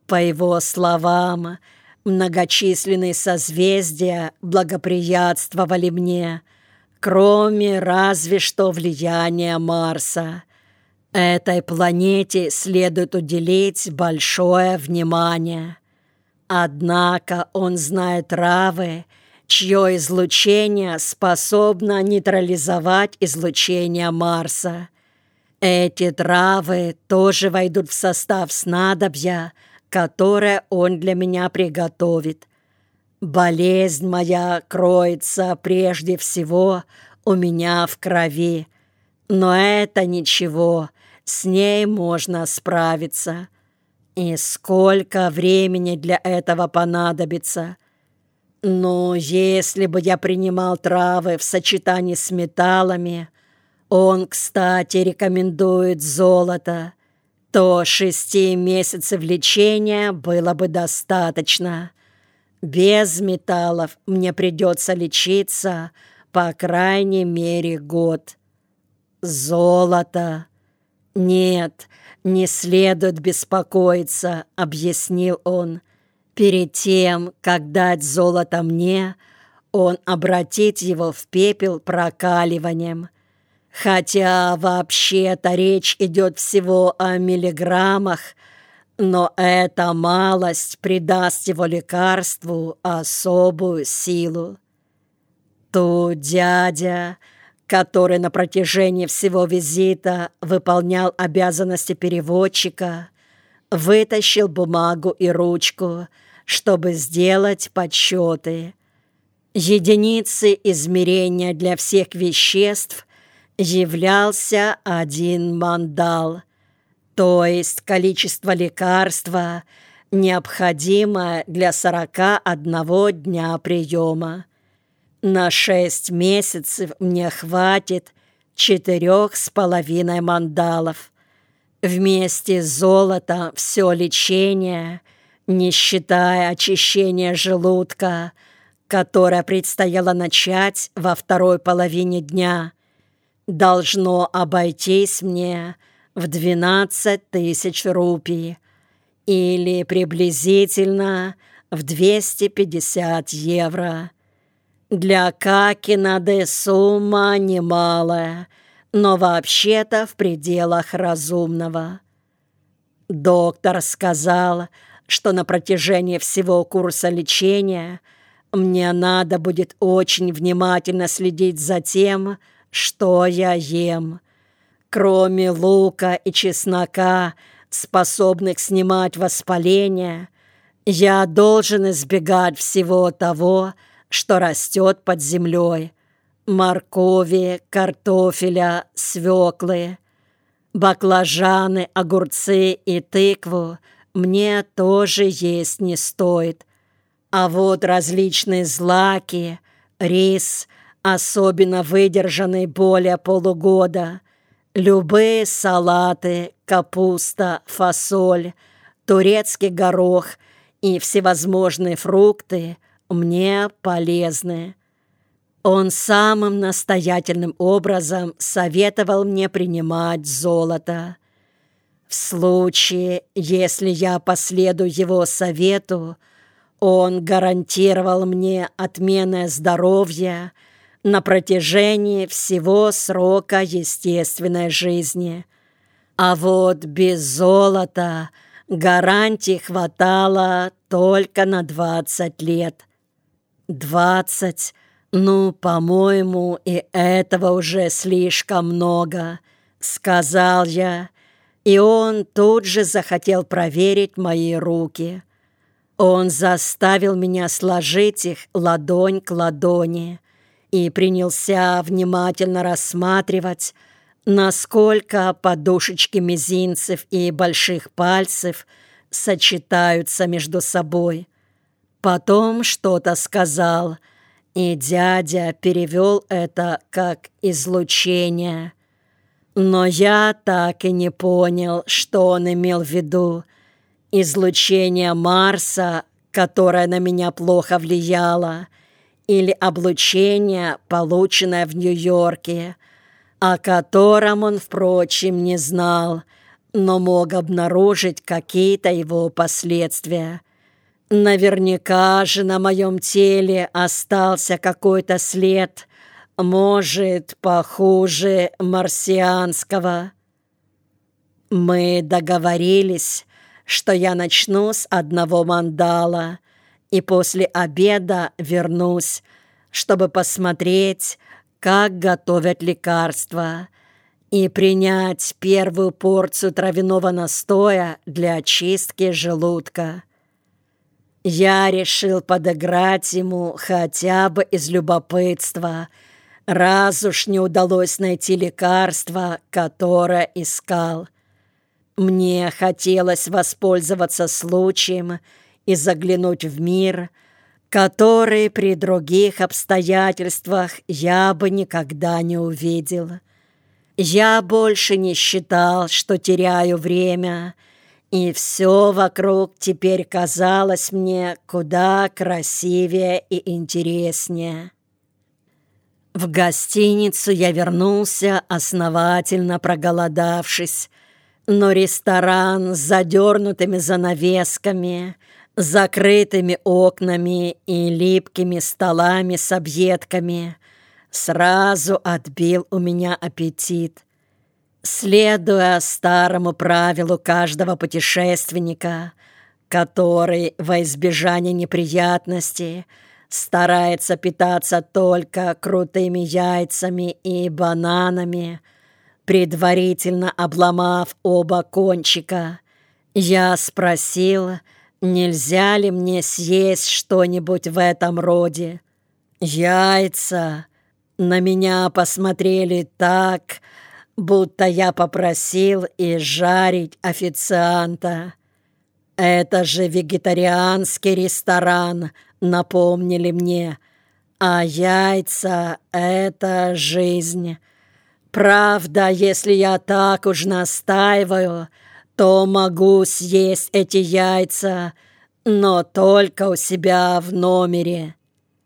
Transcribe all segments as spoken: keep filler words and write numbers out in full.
По его словам, многочисленные созвездия благоприятствовали мне, кроме разве что влияния Марса. Этой планете следует уделить большое внимание. Однако он знает травы, чье излучение способно нейтрализовать излучение Марса. Эти травы тоже войдут в состав снадобья, которое он для меня приготовит. Болезнь моя кроется прежде всего у меня в крови, но это ничего, с ней можно справиться. И сколько времени для этого понадобится? Ну, если бы я принимал травы в сочетании с металлами, он, кстати, рекомендует золото, то шести месяцев лечения было бы достаточно. Без металлов мне придется лечиться по крайней мере год. Золото. Нет, не следует беспокоиться, объяснил он. Перед тем, как дать золото мне, он обратит его в пепел прокаливанием. Хотя вообще-то речь идет всего о миллиграммах, но эта малость придаст его лекарству особую силу. Тут дядя, который на протяжении всего визита выполнял обязанности переводчика, вытащил бумагу и ручку, чтобы сделать подсчеты. Единицей измерения для всех веществ являлся один мандал, то есть количество лекарства, необходимое для сорока одного дня приема. На шесть месяцев мне хватит четырех с половиной мандалов. Вместе с золотом все лечение, не считая очищения желудка, которое предстояло начать во второй половине дня, должно обойтись мне в двенадцать тысяч рупий или приблизительно в двести пятьдесят евро. Для Какинады сумма немалая, но вообще-то в пределах разумного. Доктор сказал, что на протяжении всего курса лечения мне надо будет очень внимательно следить за тем, что я ем. Кроме лука и чеснока, способных снимать воспаление, я должен избегать всего того, что растет под землей: моркови, картофеля, свеклы. Баклажаны, огурцы и тыкву мне тоже есть не стоит. А вот различные злаки, рис, особенно выдержанный более полугода, любые салаты, капуста, фасоль, турецкий горох и всевозможные фрукты мне полезны. Он самым настоятельным образом советовал мне принимать золото. В случае, если я последую его совету, он гарантировал мне отменное здоровье на протяжении всего срока естественной жизни. А вот без золота гарантий хватало только на двадцать лет. Двадцать, ну, по-моему, и этого уже слишком много, сказал я, и он тут же захотел проверить мои руки. Он заставил меня сложить их ладонь к ладони и принялся внимательно рассматривать, насколько подушечки мизинцев и больших пальцев сочетаются между собой. Потом что-то сказал, и дядя перевел это как излучение. Но я так и не понял, что он имел в виду. Излучение Марса, которое на меня плохо влияло, или облучение, полученное в Нью-Йорке, о котором он, впрочем, не знал, но мог обнаружить какие-то его последствия. Наверняка же на моем теле остался какой-то след, может, похуже марсианского. Мы договорились, что я начну с одного мандала и после обеда вернусь, чтобы посмотреть, как готовят лекарства, и принять первую порцию травяного настоя для очистки желудка. Я решил подыграть ему хотя бы из любопытства, раз уж не удалось найти лекарство, которое искал. Мне хотелось воспользоваться случаем и заглянуть в мир, который при других обстоятельствах я бы никогда не увидел. Я больше не считал, что теряю время, и все вокруг теперь казалось мне куда красивее и интереснее. В гостиницу я вернулся, основательно проголодавшись, но ресторан с задернутыми занавесками, закрытыми окнами и липкими столами с объедками сразу отбил у меня аппетит. Следуя старому правилу каждого путешественника, который во избежание неприятностей старается питаться только крутыми яйцами и бананами, предварительно обломав оба кончика, я спросил, нельзя ли мне съесть что-нибудь в этом роде. Яйца на меня посмотрели так, будто я попросил изжарить официанта. Это же вегетарианский ресторан, напомнили мне, а яйца — это жизнь. Правда, если я так уж настаиваю, то могу съесть эти яйца, но только у себя в номере.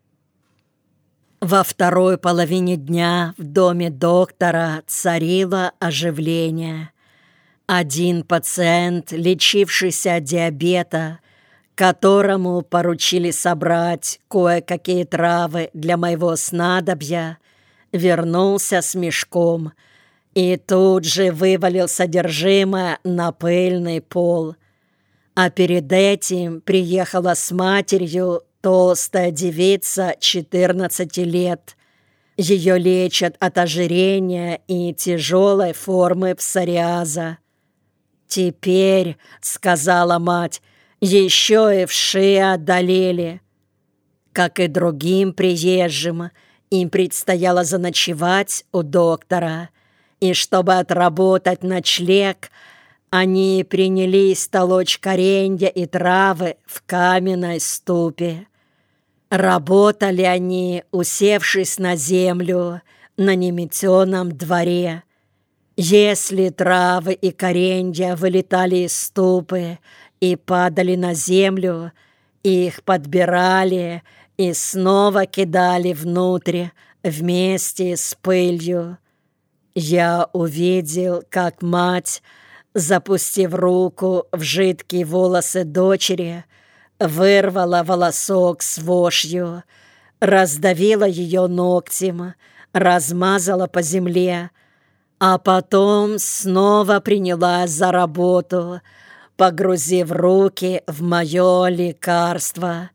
Во второй половине дня в доме доктора царило оживление. Один пациент, лечившийся от диабета, которому поручили собрать кое-какие травы для моего снадобья, вернулся с мешком и тут же вывалил содержимое на пыльный пол. А перед этим приехала с матерью толстая девица четырнадцати лет. Ее лечат от ожирения и тяжелой формы псориаза. «Теперь, — сказала мать, — еще и вши одолели». Как и другим приезжим, им предстояло заночевать у доктора, и чтобы отработать ночлег, они принялись толочь коренья и травы в каменной ступе. Работали они, усевшись на землю на неметеном дворе. Если травы и коренья вылетали из ступы и падали на землю, их подбирали и снова кидали внутрь вместе с пылью. Я увидел, как мать, запустив руку в жидкие волосы дочери, вырвала волосок с вошью, раздавила ее ногтем, размазала по земле, а потом снова принялась за работу, погрузив руки в мое лекарство.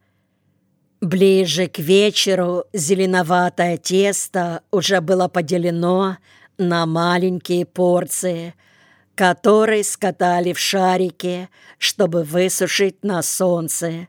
Ближе к вечеру зеленоватое тесто уже было поделено на маленькие порции, которые скатали в шарики, чтобы высушить на солнце.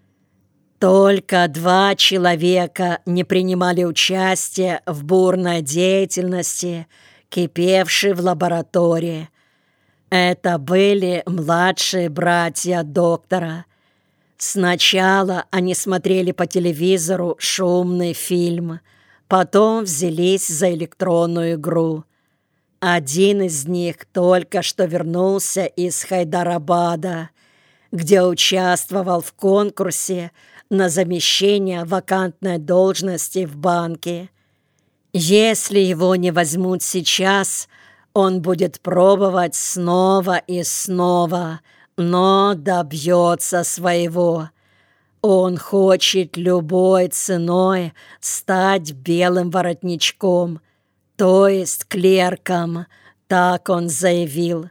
Только два человека не принимали участия в бурной деятельности, кипевшей в лаборатории. Это были младшие братья доктора. Сначала они смотрели по телевизору шумный фильм, потом взялись за электронную игру. Один из них только что вернулся из Хайдарабада, где участвовал в конкурсе на замещение вакантной должности в банке. Если его не возьмут сейчас, Он будет пробовать снова и снова, но добьется своего. Он хочет любой ценой стать белым воротничком, то есть клерком, так он заявил.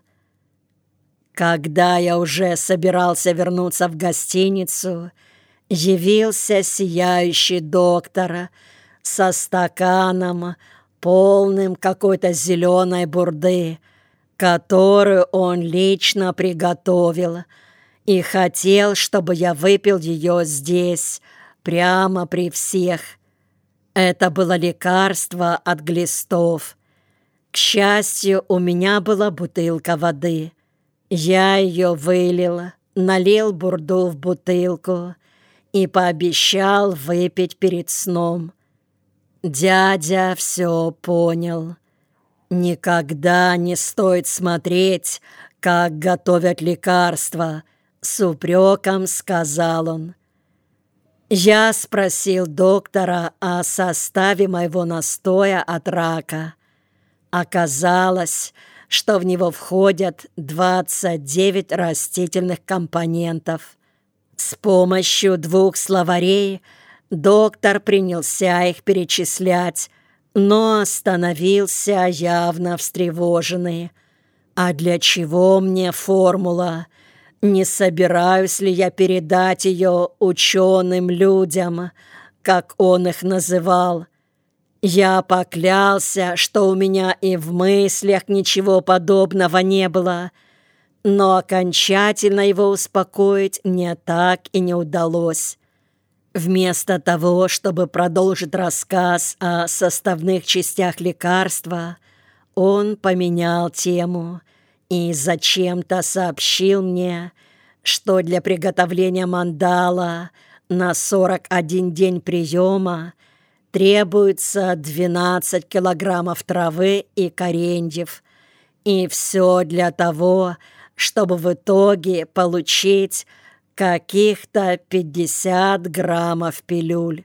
Когда я уже собирался вернуться в гостиницу, явился сияющий доктор со стаканом, полным какой-то зеленой бурды, которую он лично приготовил, и хотел, чтобы я выпил ее здесь, прямо при всех. Это было лекарство от глистов. К счастью, у меня была бутылка воды. Я ее вылил, налил бурду в бутылку и пообещал выпить перед сном. Дядя все понял. «Никогда не стоит смотреть, как готовят лекарства», — с упреком сказал он. Я спросил доктора о составе моего настоя от рака. Оказалось, что в него входят двадцать девять растительных компонентов. С помощью двух словарей доктор принялся их перечислять, но остановился явно встревоженный. «А для чего мне формула? Не собираюсь ли я передать ее ученым людям, как он их называл?» Я поклялся, что у меня и в мыслях ничего подобного не было, но окончательно его успокоить мне так и не удалось. Вместо того, чтобы продолжить рассказ о составных частях лекарства, он поменял тему и зачем-то сообщил мне, что для приготовления мандала на сорок один день приема требуется двенадцать килограммов травы и кореньев, и все для того, чтобы в итоге получить каких-то пятьдесят граммов пилюль.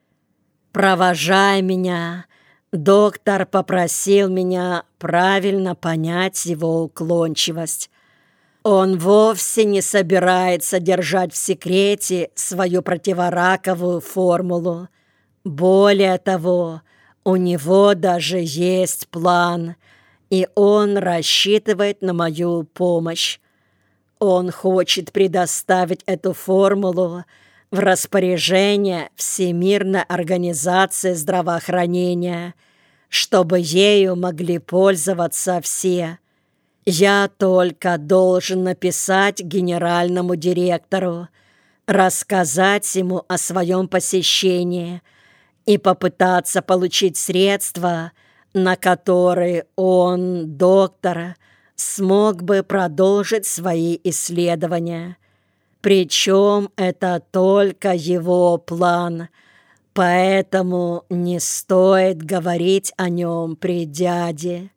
Провожая меня, доктор попросил меня правильно понять его уклончивость. Он вовсе не собирается держать в секрете свою противораковую формулу. Более того, у него даже есть план, и он рассчитывает на мою помощь. Он хочет предоставить эту формулу в распоряжение Всемирной организации здравоохранения, чтобы ею могли пользоваться все. Я только должен написать генеральному директору, рассказать ему о своем посещении и попытаться получить средства, на которые он, доктор, смог бы продолжить свои исследования. Причем это только его план, поэтому не стоит говорить о нем при дяде.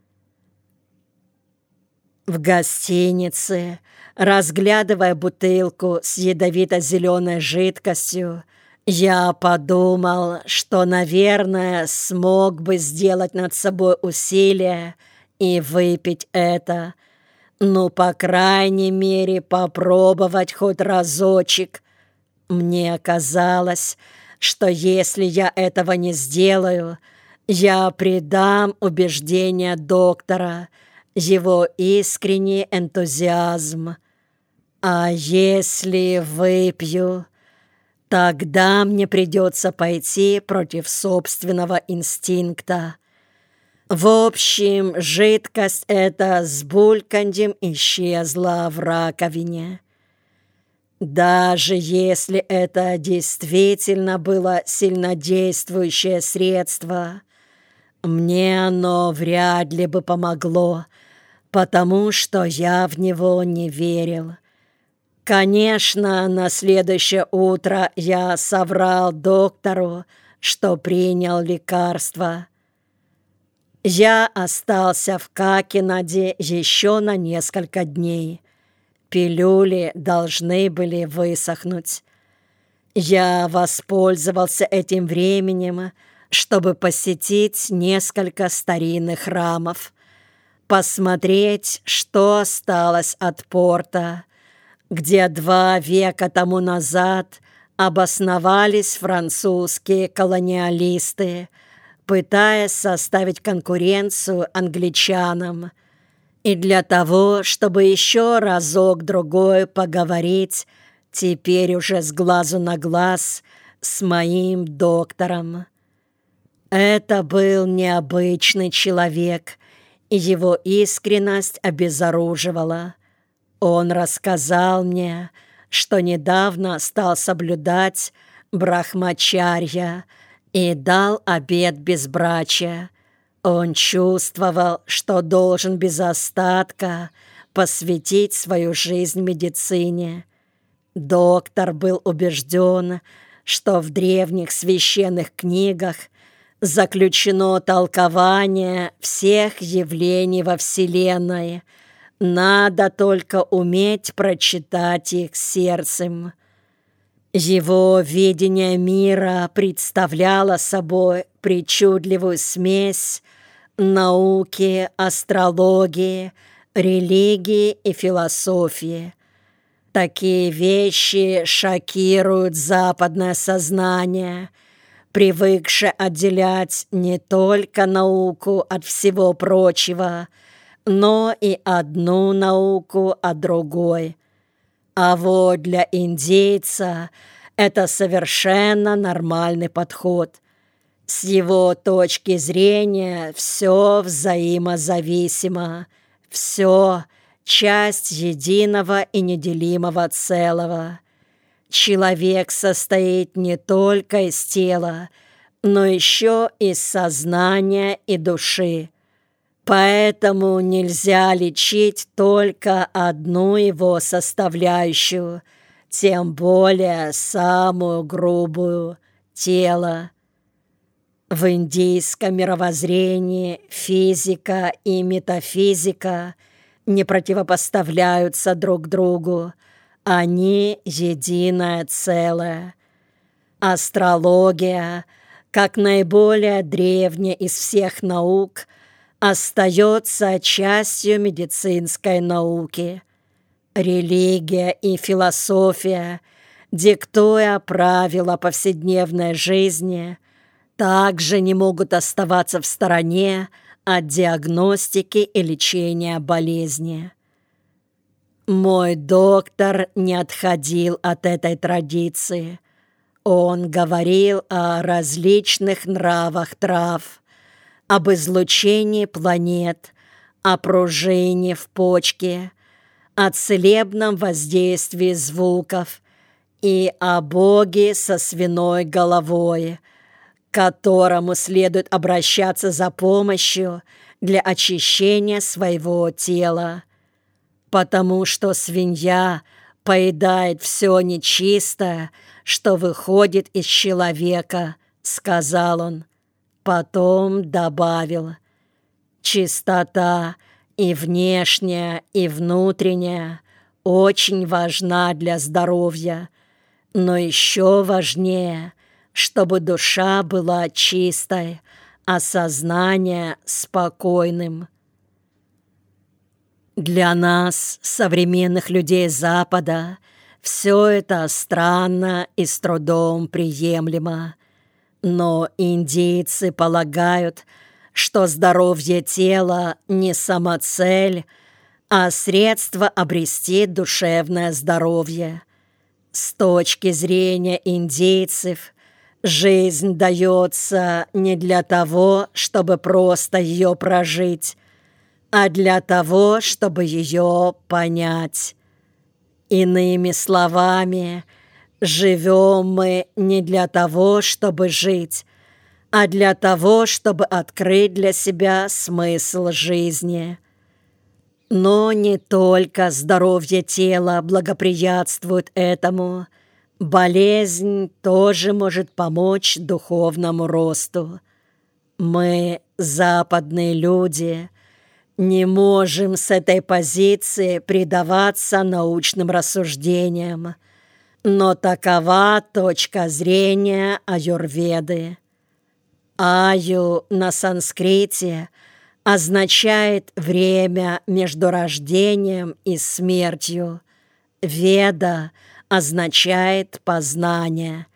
В гостинице, разглядывая бутылку с ядовито-зеленой жидкостью, я подумал, что, наверное, смог бы сделать над собой усилие и выпить это. Ну, по крайней мере, попробовать хоть разочек. Мне казалось, что если я этого не сделаю, я предам убеждения доктора, его искренний энтузиазм. А если выпью, тогда мне придется пойти против собственного инстинкта. В общем, жидкость эта с бульканьем исчезла в раковине. Даже если это действительно было сильнодействующее средство, мне оно вряд ли бы помогло, потому что я в него не верил. Конечно, на следующее утро я соврал доктору, что принял лекарство. Я остался в Какинаде еще на несколько дней. Пилюли должны были высохнуть. Я воспользовался этим временем, чтобы посетить несколько старинных храмов. посмотреть, что осталось от порта, где два века тому назад обосновались французские колониалисты, пытаясь составить конкуренцию англичанам, и для того, чтобы еще разок-другой поговорить, теперь уже с глазу на глаз, с моим доктором. Это был необычный человек, и его искренность обезоруживала. Он рассказал мне, что недавно стал соблюдать брахмачарья и дал обет безбрачия. Он чувствовал, что должен без остатка посвятить свою жизнь медицине. Доктор был убежден, что в древних священных книгах заключено толкование всех явлений во Вселенной. Надо только уметь прочитать их сердцем. Его видение мира представляло собой причудливую смесь науки, астрологии, религии и философии. Такие вещи шокируют западное сознание, привыкшее отделять не только науку от всего прочего, но и одну науку от другой. А вот для индейца это совершенно нормальный подход. С его точки зрения все взаимозависимо, все часть единого и неделимого целого. Человек состоит не только из тела, но еще из сознания и души. Поэтому нельзя лечить только одну его составляющую, тем более самую грубую – тело. В индийском мировоззрении физика и метафизика не противопоставляются друг другу, они единое целое. Астрология, как наиболее древняя из всех наук, остается частью медицинской науки. Религия и философия, диктуя правила повседневной жизни, также не могут оставаться в стороне от диагностики и лечения болезни. Мой доктор не отходил от этой традиции. Он говорил о различных нравах трав, об излучении планет, о пружине в почке, о целебном воздействии звуков и о Боге со свиной головой, к которому следует обращаться за помощью для очищения своего тела, потому что свинья поедает все нечистое, что выходит из человека, сказал он. Потом добавил: чистота и внешняя, и внутренняя очень важна для здоровья, но еще важнее, чтобы душа была чистой, а сознание спокойным. Для нас, современных людей Запада, все это странно и с трудом приемлемо. Но индейцы полагают, что здоровье тела не самоцель, а средство обрести душевное здоровье. С точки зрения индейцев, жизнь дается не для того, чтобы просто ее прожить, а для того, чтобы ее понять. Иными словами, живем мы не для того, чтобы жить, а для того, чтобы открыть для себя смысл жизни. Но не только здоровье тела благоприятствует этому. Болезнь тоже может помочь духовному росту. Мы, западные люди, не можем с этой позиции предаваться научным рассуждениям, но такова точка зрения аюрведы. Аю на санскрите означает время между рождением и смертью. Веда означает познание.